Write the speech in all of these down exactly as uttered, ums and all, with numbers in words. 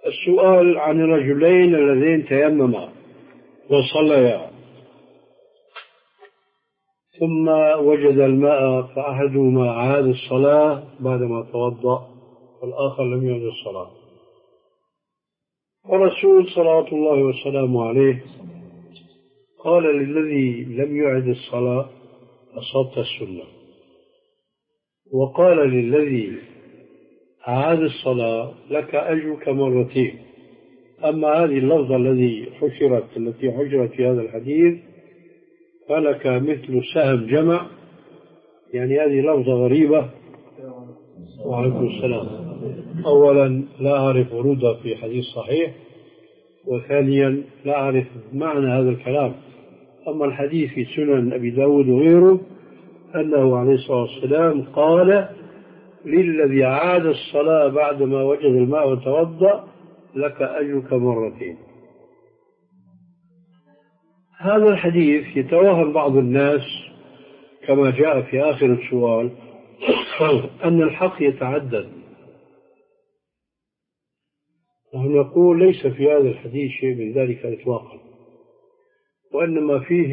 السؤال عن الرجلين اللذين تيمما وصليا ثم وجد الماء فأحدهما عاد الصلاة بعدما توضأ والآخر لم يعد الصلاة. والرسول صلى الله وسلامه عليه قال للذي لم يعد الصلاة أصبت السنة، وقال للذي أعاد الصلاة لك أجرك مرتين. أما هذه اللفظة التي حشرت التي حشرت في هذا الحديث فلك مثل سهم جمع، يعني هذه لفظة غريبة. وعليكم السلام. أولا لا أعرف ورودها في حديث صحيح، وثانيا لا أعرف معنى هذا الكلام. أما الحديث في سنن أبي داود وغيره أنه عليه الصلاة والسلام قال للذي عاد الصلاة بعدما وجد الماء وتوضأ لك أجرك مرتين. هذا الحديث يتوهم بعض الناس كما جاء في آخر السؤال أن الحق يتعدد. نحن نقول ليس في هذا الحديث شيء من ذلك إطلاقا، وإنما فيه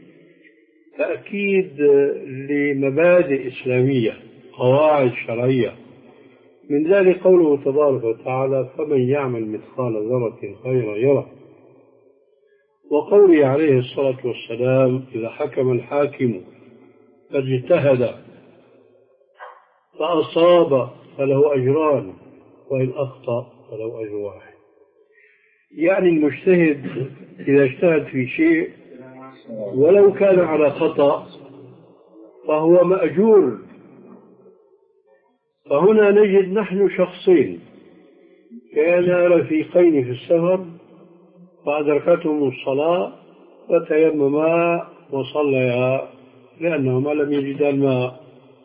تأكيد لمبادئ إسلامية، قواعد شرعية. من ذلك قوله تبارك وتعالى فمن يعمل مثقال ذرة خيرا يره، وقوله عليه الصلاة والسلام إذا حكم الحاكم فاجتهد فأصاب فله أجران وإن أخطأ فله أجر واحد. يعني المجتهد إذا اجتهد في شيء ولو كان على خطأ فهو مأجور. فهنا نجد نحن شخصين كانا رفيقين في السفر فأدركتهم الصلاة فتيمما وصليا لأنهما لم يجدا الماء،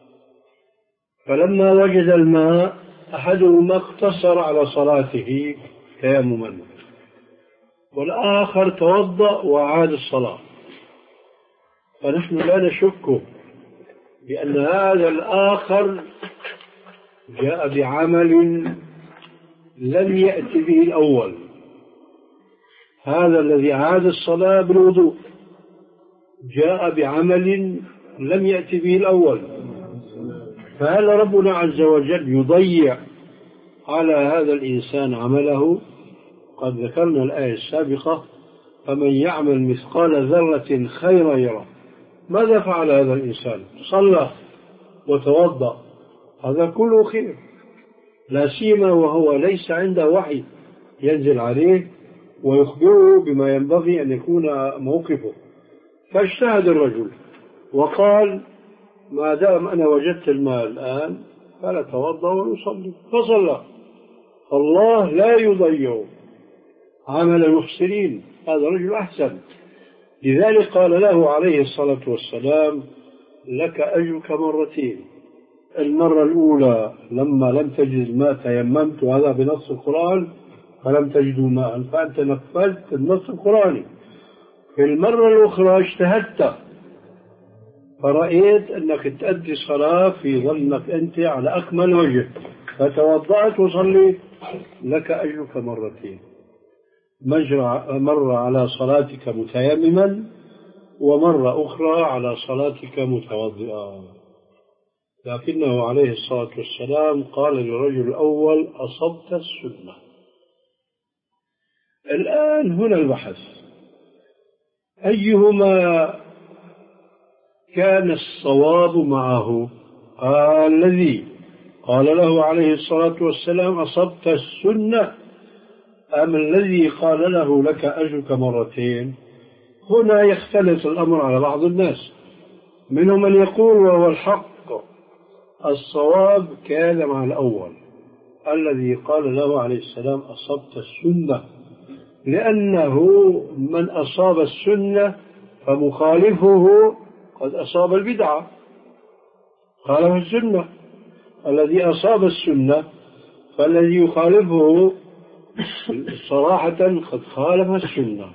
فلما وجد الماء أحدهما اقتصر على صلاته تيمما والآخر توضأ وعاد الصلاة. فنحن لا نشك بأن هذا الآخر جاء بعمل لم يأتي به الأول. هذا الذي عاد الصلاة بالوضوء جاء بعمل لم يأتي به الأول، فهل ربنا عز وجل يضيع على هذا الإنسان عمله؟ قد ذكرنا الآية السابقة فمن يعمل مثقال ذرة خيرا يره. ماذا فعل هذا الإنسان؟ صلى وتوضأ، هذا كله خير، لا سيما وهو ليس عنده وحي ينزل عليه ويخبره بما ينبغي أن يكون موقفه. فاجتهد الرجل وقال ما دام أنا وجدت الماء الآن فلا توضأ ونصلي، فصلى. الله لا يضيع عمل المحسنين، هذا رجل أحسن. لذلك قال له عليه الصلاة والسلام لك أجرك مرتين. المرة الأولى لما لم تجد الماء تيممت، وهذا بنص القرآن، فلم تجدوا ماء فأنت نفذت النص القرآني. في المرة الأخرى اجتهدت فرأيت أنك تأدي الصلاة في ظنك أنت على أكمل وجه فتوضأت وصليت، لك أجرك مرتين، مرة على صلاتك متيمما ومرة أخرى على صلاتك متوضئا. لكنه عليه الصلاة والسلام قال للرجل الأول أصبت السنة. الآن هنا البحث أيهما كان الصواب معه؟ قال الذي قال له عليه الصلاة والسلام أصبت السنة أم الذي قال له لك أجرك مرتين؟ هنا يختلف الأمر على بعض الناس، منهم من يقول وهو الحق الصواب كان مع الأول الذي قال له عليه السلام أصبت السنة، لأنه من أصاب السنة فمخالفه قد أصاب البدعة، خالف السنة. الذي أصاب السنة فالذي يخالفه صراحة قد خالف السنة.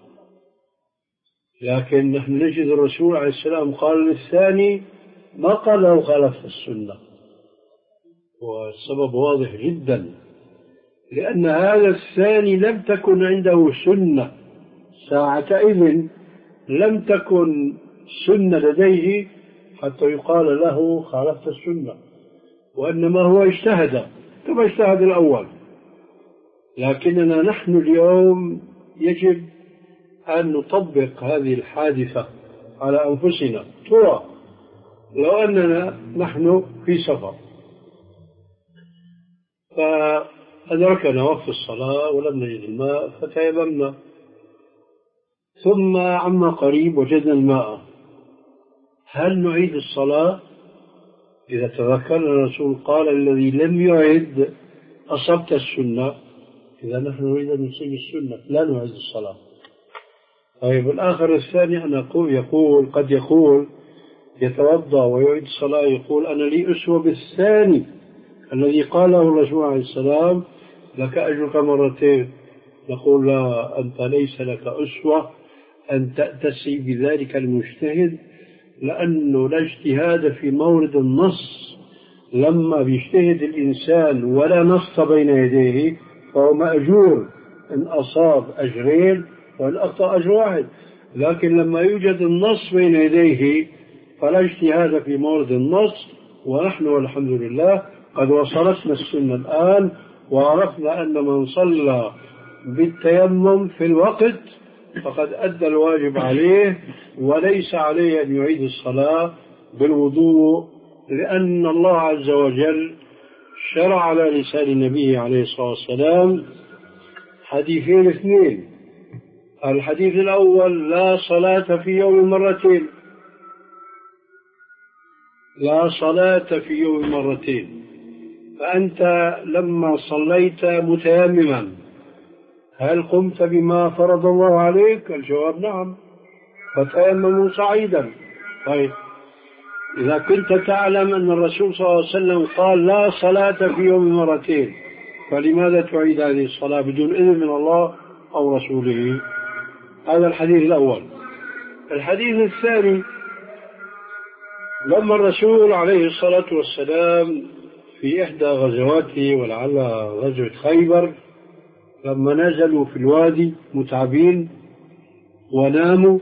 لكن نحن نجد الرسول عليه السلام قال للثاني ما قال له خالف السنة، والسبب واضح جدا، لأن هذا الثاني لم تكن عنده سنة ساعتئذ، لم تكن سنة لديه حتى يقال له خالفت السنة، وإنما هو اجتهد كما اجتهد الأول. لكننا نحن اليوم يجب أن نطبق هذه الحادثة على أنفسنا. ترى لو أننا نحن في سفر فأدركنا وقت الصلاة ولم نجد الماء فتيممنا، ثم عما قريب وجدنا الماء، هل نعيد الصلاة؟ إذا تذكرنا الرسول قال الذي لم يعد أصبت السنة، إذا نحن نريد أن نصيب السنة لا نعيد الصلاة. طيب الآخر الثاني أنا أقول يقول قد يقول يتوضأ ويعيد الصلاة، يقول أنا لي أسوة بالثاني الذي قاله الرسول عليه السلام لك أجرك مرتين. نقول لا، أنت ليس لك أسوة أن تأتسي بذلك المجتهد، لأنه لا اجتهاد في مورد النص. لما بيجتهد الإنسان ولا نص بين يديه فهو مأجور، إن أصاب أجرين وإن أخطأ أجر واحد. لكن لما يوجد النص بين يديه فلا اجتهاد في مورد النص. ونحن والحمد لله قد وصلتنا السنة الآن، وعرفنا أن من صلى بالتيمم في الوقت فقد أدى الواجب عليه، وليس عليه أن يعيد الصلاة بالوضوء، لأن الله عز وجل شرع على لسان النبي عليه الصلاة والسلام حديثين اثنين. الحديث الأول لا صلاة في يوم مرتين، لا صلاة في يوم مرتين. فأنت لما صليت متيمما هل قمت بما فرض الله عليك؟ الجواب نعم، فتيمموا صعيدا. طيب إذا كنت تعلم أن الرسول صلى الله عليه وسلم قال لا صلاة في يوم مرتين، فلماذا تعيد هذه الصلاة بدون إذن من الله أو رسوله؟ هذا الحديث الأول. الحديث الثاني، لما الرسول عليه الصلاة والسلام في إحدى غزواته ولعلها غزوة خيبر، لما نزلوا في الوادي متعبين وناموا،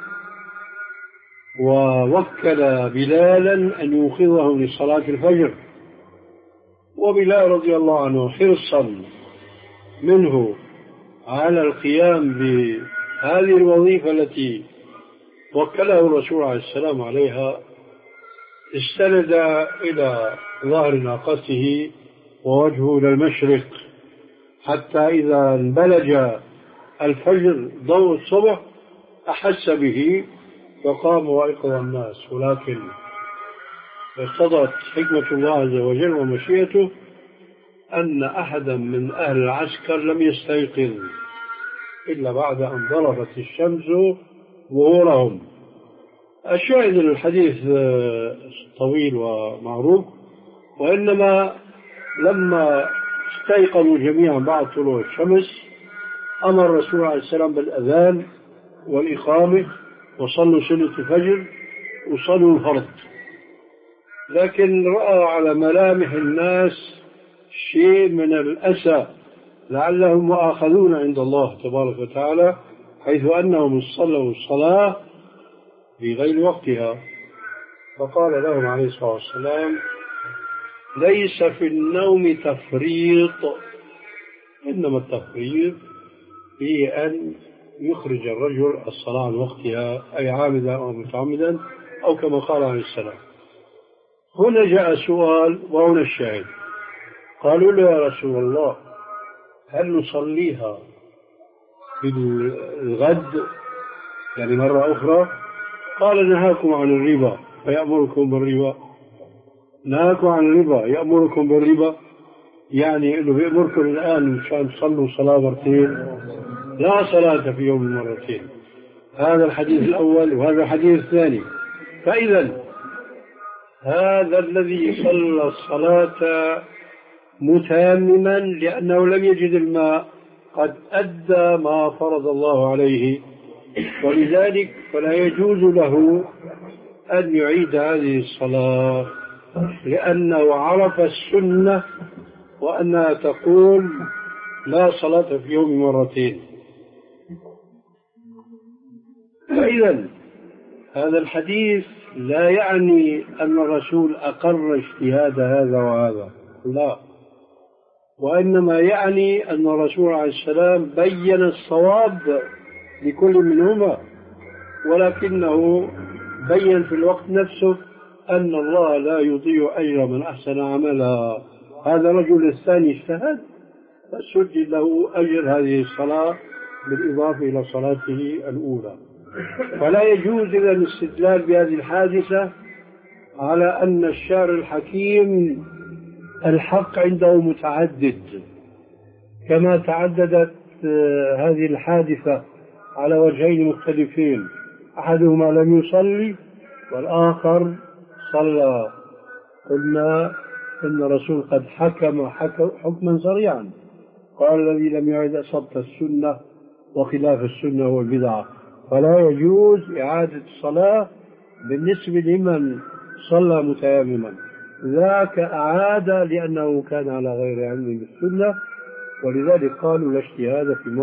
ووكل بلالا أن يوقظهم لصلاة الفجر، وبلال رضي الله عنه حرصا منه على القيام بهذه الوظيفة التي وكله الرسول عليه السلام عليها، استند إلى ظهر ناقته ووجهه إلى المشرق، حتى إذا انبلج الفجر ضوء الصبح أحس به فقام وأيقظ الناس. ولكن اقتضت حكمة الله عز وجل ومشيئته أن أحدا من أهل العسكر لم يستيقظ إلا بعد أن ضربت الشمس ظهورهم. الشاهد الحديث طويل ومعروف، وإنما لما استيقظوا جميعا بعد طلوع الشمس أمر الرسول عليه السلام بالأذان والإقامة، وصلوا سنة الفجر وصلوا الفرض. لكن رأى على ملامح الناس شيء من الأسى، لعلهم مؤاخذون عند الله تبارك وتعالى، حيث أنهم صلوا الصلاة بغير وقتها. فقال لهم عليه الصلاة والسلام ليس في النوم تفريط، إنما التفريط في أن يخرج الرجل الصلاة عن وقتها، أي عامدا أو متعمدا، أو كما قال عليه السلام. هنا جاء سؤال وهنا الشاهد. قالوا له يا رسول الله هل نصليها بالغد يعني مرة أخرى؟ قال نهاكم عن الربا فيأمركم بالربا. نهاكم عن الربا يأمركم بالربا، يعني إنه بيأمركم الآن مشان تصلوا صلاة مرتين؟ لا صلاة في يوم مرتين. هذا الحديث الأول وهذا الحديث الثاني. فإذا هذا الذي صلى الصلاة متيمما لأنه لم يجد الماء قد أدى ما فرض الله عليه، ولذلك فلا يجوز له أن يعيد هذه الصلاة، لأنه عرف السنة وأنها تقول لا صلاة في يوم مرتين. فإذا هذا الحديث لا يعني أن الرسول أقر اجتهاد هذا وهذا، لا، وإنما يعني أن الرسول عليه السلام بين الصواب لكل منهما، ولكنه بين في الوقت نفسه أن الله لا يضيع أجر من أحسن عملا. هذا الرجل الثاني اجتهد فسجل له أجر هذه الصلاة بالإضافة إلى صلاته الأولى. فلا يجوز إذا الاستدلال بهذه الحادثة على أن الشارع الحكيم الحق عنده متعدد، كما تعددت هذه الحادثة على وجهين مختلفين، أحدهما لم يصلي والآخر صلى. قلنا إن الرسول قد حكم حكما صريعا، قال الذي لم يعد أصبت السنة وخلاف السنة والبدعة. فلا يجوز إعادة الصلاة بالنسبة لمن صلى متيمما، ذاك أعاد لأنه كان على غير علم بالسنة، ولذلك قالوا لا اجتهاد في